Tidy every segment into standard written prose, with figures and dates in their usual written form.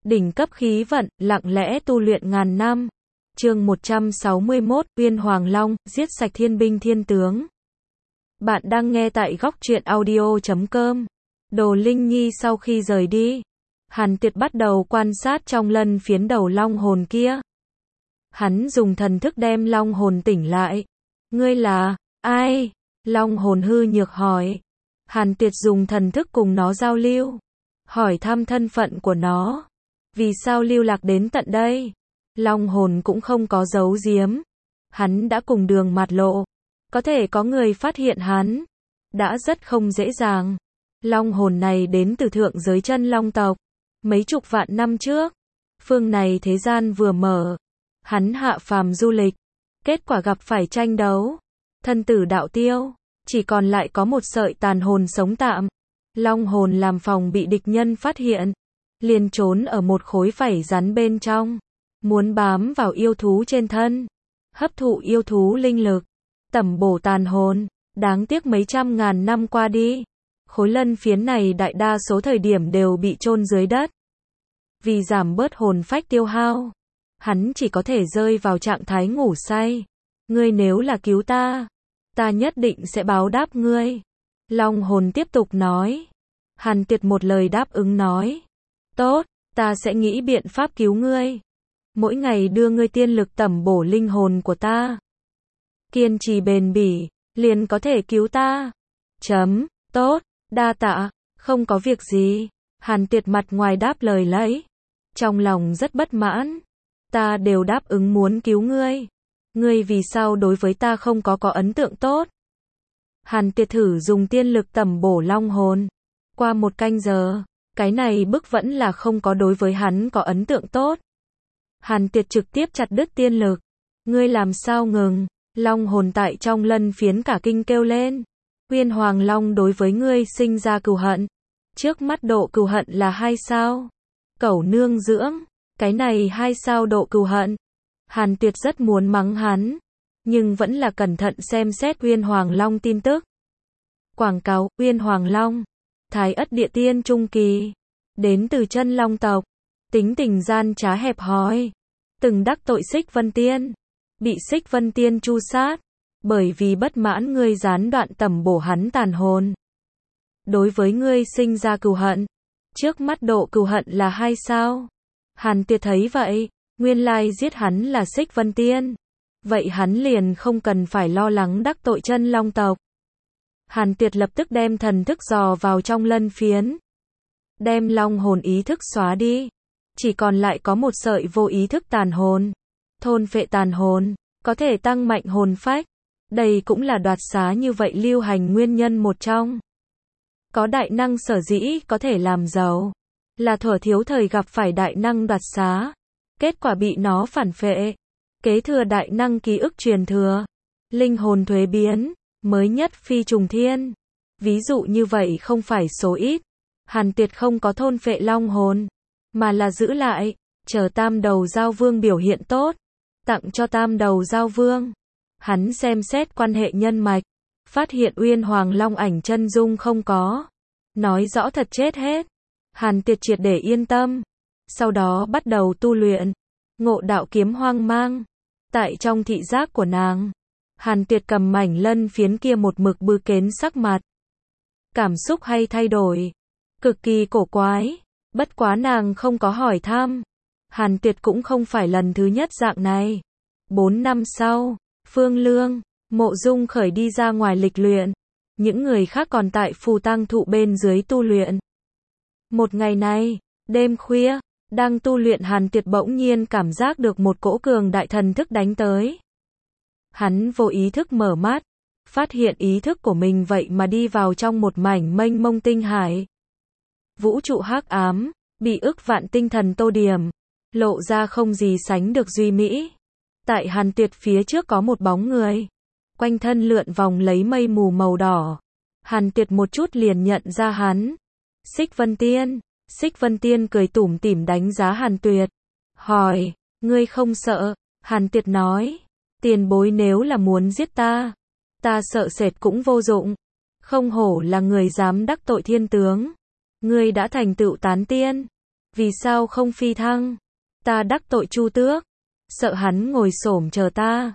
đỉnh cấp khí vận, lặng lẽ tu luyện ngàn năm. Chương 161, Uyên Hoàng Long, giết sạch thiên binh thiên tướng. Bạn đang nghe tại góc truyện audio.com. Đồ Linh Nhi sau khi rời đi, Hàn Tuyệt bắt đầu quan sát trong lân phiến đầu long hồn kia. Hắn dùng thần thức đem long hồn tỉnh lại. Ngươi là ai? Long hồn hư nhược hỏi. Hàn Tuyệt dùng thần thức cùng nó giao lưu, hỏi thăm thân phận của nó. Vì sao lưu lạc đến tận đây? Long hồn cũng không có giấu giếm. Hắn đã cùng đường mạt lộ. Có thể có người phát hiện hắn đã rất không dễ dàng. Long hồn này đến từ thượng giới chân long tộc. Mấy chục vạn năm trước, phương này thế gian vừa mở, hắn hạ phàm du lịch. Kết quả gặp phải tranh đấu. Thân tử đạo tiêu, chỉ còn lại có một sợi tàn hồn sống tạm. Long hồn làm phòng bị địch nhân phát hiện, liền trốn ở một khối vảy rắn bên trong, muốn bám vào yêu thú trên thân, hấp thụ yêu thú linh lực, tẩm bổ tàn hồn. Đáng tiếc mấy trăm ngàn năm qua đi, khối lân phiến này đại đa số thời điểm đều bị chôn dưới đất. Vì giảm bớt hồn phách tiêu hao, hắn chỉ có thể rơi vào trạng thái ngủ say. Ngươi nếu là cứu ta, ta nhất định sẽ báo đáp ngươi. Long hồn tiếp tục nói. Hàn Tuyệt một lời đáp ứng nói. Tốt, ta sẽ nghĩ biện pháp cứu ngươi. Mỗi ngày đưa ngươi tiên lực tẩm bổ linh hồn của ta. Kiên trì bền bỉ, liền có thể cứu ta. Tốt, đa tạ, không có việc gì. Hàn Tuyệt mặt ngoài đáp lời lấy, trong lòng rất bất mãn. Ta đều đáp ứng muốn cứu ngươi. Ngươi vì sao đối với ta không có ấn tượng tốt? Hàn Tuyệt thử dùng tiên lực tẩm bổ long hồn. Qua một canh giờ, cái này bức vẫn là không có đối với hắn có ấn tượng tốt. Hàn Tuyệt trực tiếp chặt đứt tiên lực. Ngươi làm sao ngừng? Long hồn tại trong lân phiến cả kinh kêu lên. Uyên Hoàng Long đối với ngươi sinh ra cừu hận. Trước mắt độ cừu hận là 2 sao. Cẩu nương dưỡng, cái này 2 sao độ cừu hận. Hàn Tuyệt rất muốn mắng hắn, nhưng vẫn là cẩn thận xem xét Uyên Hoàng Long tin tức. Quảng cáo, Uyên Hoàng Long, Thái Ất địa tiên trung kỳ, đến từ chân long tộc, tính tình gian trá hẹp hòi, từng đắc tội Xích Vân Tiên, bị Xích Vân Tiên tru sát, bởi vì bất mãn ngươi gián đoạn tẩm bổ hắn tàn hồn. Đối với ngươi sinh ra cừu hận, trước mắt độ cừu hận là 2 sao. Hàn Tuyệt thấy vậy, nguyên lai giết hắn là Xích Vân Tiên. Vậy hắn liền không cần phải lo lắng đắc tội chân long tộc. Hàn Tuyệt lập tức đem thần thức dò vào trong lân phiến, đem long hồn ý thức xóa đi. Chỉ còn lại có một sợi vô ý thức tàn hồn. Thôn phệ tàn hồn, có thể tăng mạnh hồn phách. Đây cũng là đoạt xá như vậy lưu hành nguyên nhân một trong. Có đại năng sở dĩ có thể làm giàu, là thuở thiếu thời gặp phải đại năng đoạt xá. Kết quả bị nó phản phệ, kế thừa đại năng ký ức truyền thừa, linh hồn thuế biến, mới nhất phi trùng thiên. Ví dụ như vậy không phải số ít. Hàn Tuyệt không có thôn phệ long hồn, mà là giữ lại, chờ Tam Đầu Giao Vương biểu hiện tốt, tặng cho Tam Đầu Giao Vương. Hắn xem xét quan hệ nhân mạch, phát hiện Uyên Hoàng Long ảnh chân dung không có, nói rõ thật chết hết. Hàn Tuyệt triệt để yên tâm. Sau đó bắt đầu tu luyện Ngộ Đạo Kiếm Hoang Mang. Tại trong thị giác của nàng, Hàn Tuyệt cầm mảnh lân phiến kia một mực bư kến sắc mặt. Cảm xúc hay thay đổi, cực kỳ cổ quái. Bất quá nàng không có hỏi thăm. Hàn Tuyệt cũng không phải lần thứ nhất dạng này. 4 năm sau, Phương Lương, Mộ Dung Khởi đi ra ngoài lịch luyện. Những người khác còn tại phù tang thụ bên dưới tu luyện. Một ngày này, đêm khuya, đang tu luyện Hàn Tuyệt bỗng nhiên cảm giác được một cỗ cường đại thần thức đánh tới. Hắn vô ý thức mở mắt, phát hiện ý thức của mình vậy mà đi vào trong một mảnh mênh mông tinh hải. Vũ trụ hắc ám, bị ức vạn tinh thần tô điểm, lộ ra không gì sánh được duy mỹ. Tại Hàn Tuyệt phía trước có một bóng người, quanh thân lượn vòng lấy mây mù màu đỏ. Hàn Tuyệt một chút liền nhận ra hắn. Xích Vân Tiên. Xích Vân Tiên cười tủm tỉm đánh giá Hàn Tuyệt, hỏi, ngươi không sợ? Hàn Tuyệt nói, tiền bối nếu là muốn giết ta sợ sệt cũng vô dụng. Không hổ là người dám đắc tội thiên tướng. Ngươi đã thành tựu tán tiên. Vì sao không phi thăng? Ta đắc tội Chu Tước. Sợ hắn ngồi xổm chờ ta.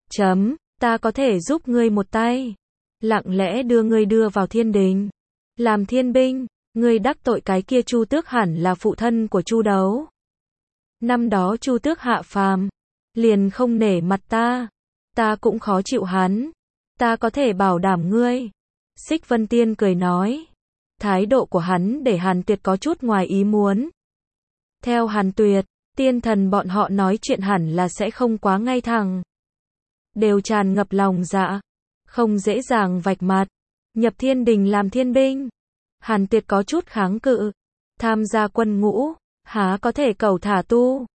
Ta có thể giúp ngươi một tay. Lặng lẽ đưa ngươi đưa vào thiên đình. Làm thiên binh. Ngươi đắc tội cái kia Chu Tước hẳn là phụ thân của Chu Đấu. Năm đó Chu Tước hạ phàm. Liền không nể mặt ta. Ta cũng khó chịu hắn. Ta có thể bảo đảm ngươi. Xích Vân Tiên cười nói. Thái độ của hắn để Hàn Tuyệt có chút ngoài ý muốn. Theo Hàn Tuyệt, tiên thần bọn họ nói chuyện hẳn là sẽ không quá ngay thẳng. Đều tràn ngập lòng dạ. Không dễ dàng vạch mặt. Nhập thiên đình làm thiên binh. Hàn Tuyệt có chút kháng cự. Tham gia quân ngũ, há có thể cầu thả tu.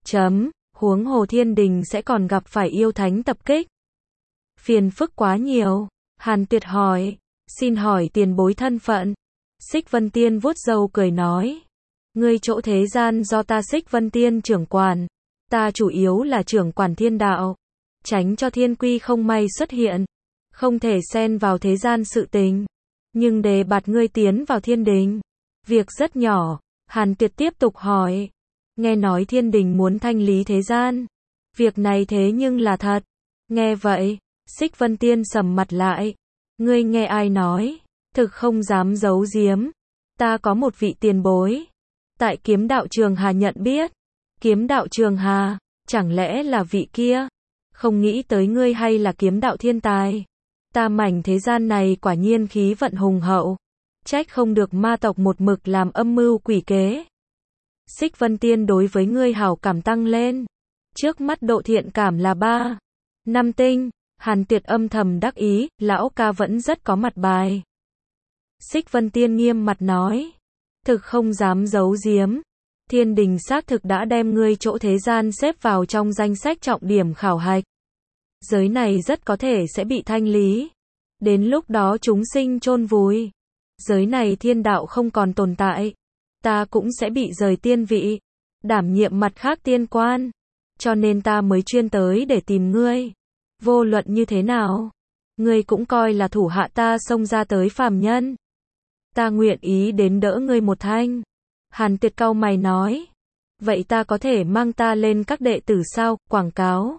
Huống hồ thiên đình sẽ còn gặp phải yêu thánh tập kích. Phiền phức quá nhiều. Hàn Tuyệt hỏi. Xin hỏi tiền bối thân phận. Xích Vân Tiên vuốt râu cười nói. Ngươi chỗ thế gian do ta Xích Vân Tiên trưởng quản. Ta chủ yếu là trưởng quản thiên đạo. Tránh cho thiên quy không may xuất hiện. Không thể xen vào thế gian sự tình. Nhưng đề bạt ngươi tiến vào thiên đình. Việc rất nhỏ. Hàn Tuyệt tiếp tục hỏi. Nghe nói thiên đình muốn thanh lý thế gian. Việc này thế nhưng là thật. Nghe vậy, Xích Vân Tiên sầm mặt lại. Ngươi nghe ai nói? Thực không dám giấu giếm. Ta có một vị tiền bối. Tại kiếm đạo Trường Hà nhận biết. Kiếm đạo Trường Hà, chẳng lẽ là vị kia? Không nghĩ tới ngươi hay là kiếm đạo thiên tài. Ta mảnh thế gian này quả nhiên khí vận hùng hậu. Trách không được ma tộc một mực làm âm mưu quỷ kế. Xích Vân Tiên đối với ngươi hảo cảm tăng lên. Trước mắt độ thiện cảm là 3, 5 tinh. Hàn Tuyệt âm thầm đắc ý, lão ca vẫn rất có mặt bài. Xích Vân Tiên nghiêm mặt nói. Thực không dám giấu giếm. Thiên đình xác thực đã đem ngươi chỗ thế gian xếp vào trong danh sách trọng điểm khảo hạch. Giới này rất có thể sẽ bị thanh lý. Đến lúc đó chúng sinh chôn vùi. Giới này thiên đạo không còn tồn tại. Ta cũng sẽ bị rời tiên vị. Đảm nhiệm mặt khác tiên quan. Cho nên ta mới chuyên tới để tìm ngươi. Vô luận như thế nào, ngươi cũng coi là thủ hạ ta xông ra tới phàm nhân. Ta nguyện ý đến đỡ ngươi một thanh. Hàn Tuyệt cau mày nói. Vậy ta có thể mang ta lên các đệ tử sao, quảng cáo.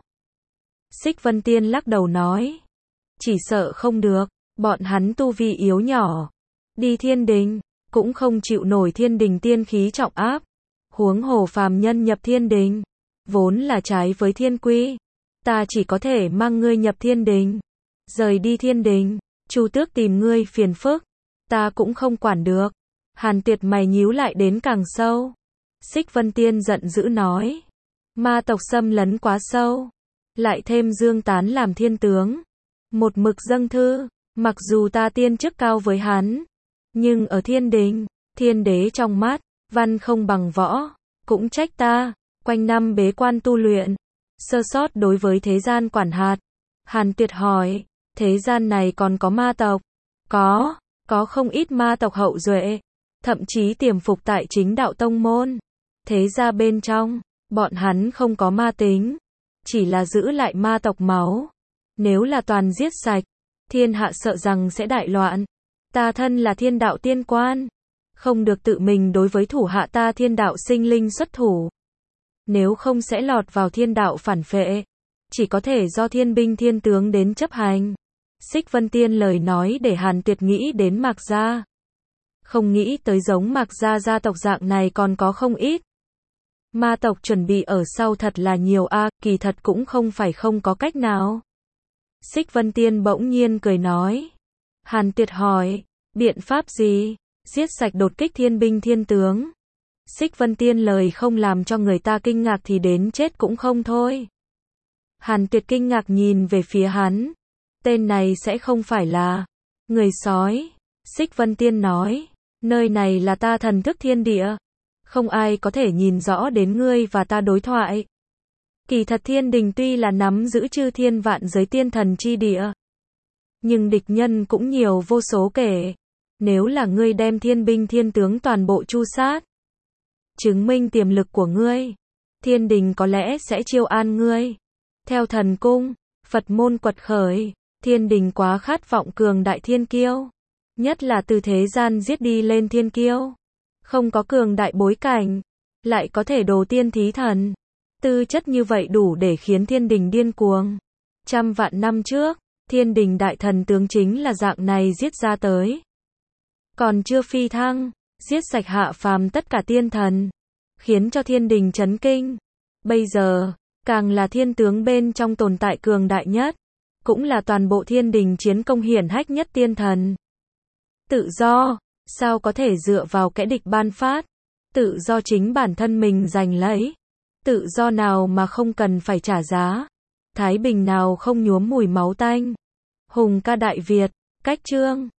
Xích Vân Tiên lắc đầu nói. Chỉ sợ không được, bọn hắn tu vi yếu nhỏ. Đi thiên đình, cũng không chịu nổi thiên đình tiên khí trọng áp. Huống hồ phàm nhân nhập thiên đình, vốn là trái với thiên quy. Ta chỉ có thể mang ngươi nhập thiên đình. Rời đi thiên đình, Chu Tước tìm ngươi phiền phức. Ta cũng không quản được. Hàn Tuyệt mày nhíu lại đến càng sâu. Xích Vân Tiên giận dữ nói. Ma tộc xâm lấn quá sâu. Lại thêm Dương Tán làm thiên tướng. Một mực dâng thư. Mặc dù ta tiên chức cao với hắn. Nhưng ở thiên đình, thiên đế trong mắt, văn không bằng võ. Cũng trách ta. Quanh năm bế quan tu luyện. Sơ sót đối với thế gian quản hạt. Hàn Tuyệt hỏi. Thế gian này còn có ma tộc? Có không ít ma tộc hậu duệ. Thậm chí tiềm phục tại chính đạo tông môn. Thế ra bên trong, bọn hắn không có ma tính. Chỉ là giữ lại ma tộc máu. Nếu là toàn giết sạch, thiên hạ sợ rằng sẽ đại loạn. Ta thân là thiên đạo tiên quan. Không được tự mình đối với thủ hạ ta thiên đạo sinh linh xuất thủ. Nếu không sẽ lọt vào thiên đạo phản phệ. Chỉ có thể do thiên binh thiên tướng đến chấp hành. Xích Vân Tiên lời nói để Hàn Tuyệt nghĩ đến Mạc Gia. Không nghĩ tới giống Mạc Gia gia tộc dạng này còn có không ít. Ma tộc chuẩn bị ở sau thật là nhiều a, kỳ thật cũng không phải không có cách nào. Xích Vân Tiên bỗng nhiên cười nói. Hàn Tuyệt hỏi, biện pháp gì? Giết sạch đột kích thiên binh thiên tướng. Xích Vân Tiên lời không làm cho người ta kinh ngạc thì đến chết cũng không thôi. Hàn Tuyệt kinh ngạc nhìn về phía hắn. Tên này sẽ không phải là người sói. Xích Vân Tiên nói, nơi này là ta thần thức thiên địa. Không ai có thể nhìn rõ đến ngươi và ta đối thoại. Kỳ thật thiên đình tuy là nắm giữ chư thiên vạn giới tiên thần chi địa. Nhưng địch nhân cũng nhiều vô số kể. Nếu là ngươi đem thiên binh thiên tướng toàn bộ tru sát. Chứng minh tiềm lực của ngươi. Thiên đình có lẽ sẽ chiêu an ngươi. Theo thần cung, Phật môn quật khởi. Thiên đình quá khát vọng cường đại thiên kiêu. Nhất là từ thế gian giết đi lên thiên kiêu. Không có cường đại bối cảnh. lại có thể đồ tiên thí thần. Tư chất như vậy đủ để khiến thiên đình điên cuồng. Trăm vạn năm trước, thiên đình đại thần tướng chính là dạng này giết ra tới. Còn chưa phi thăng, giết sạch hạ phàm tất cả tiên thần, khiến cho thiên đình chấn kinh. Bây giờ, càng là thiên tướng bên trong tồn tại cường đại nhất, cũng là toàn bộ thiên đình chiến công hiển hách nhất tiên thần. Tự do, sao có thể dựa vào kẻ địch ban phát? Tự do chính bản thân mình giành lấy. Tự do nào mà không cần phải trả giá? Thái bình nào không nhuốm mùi máu tanh? Hùng ca Đại Việt, cách chương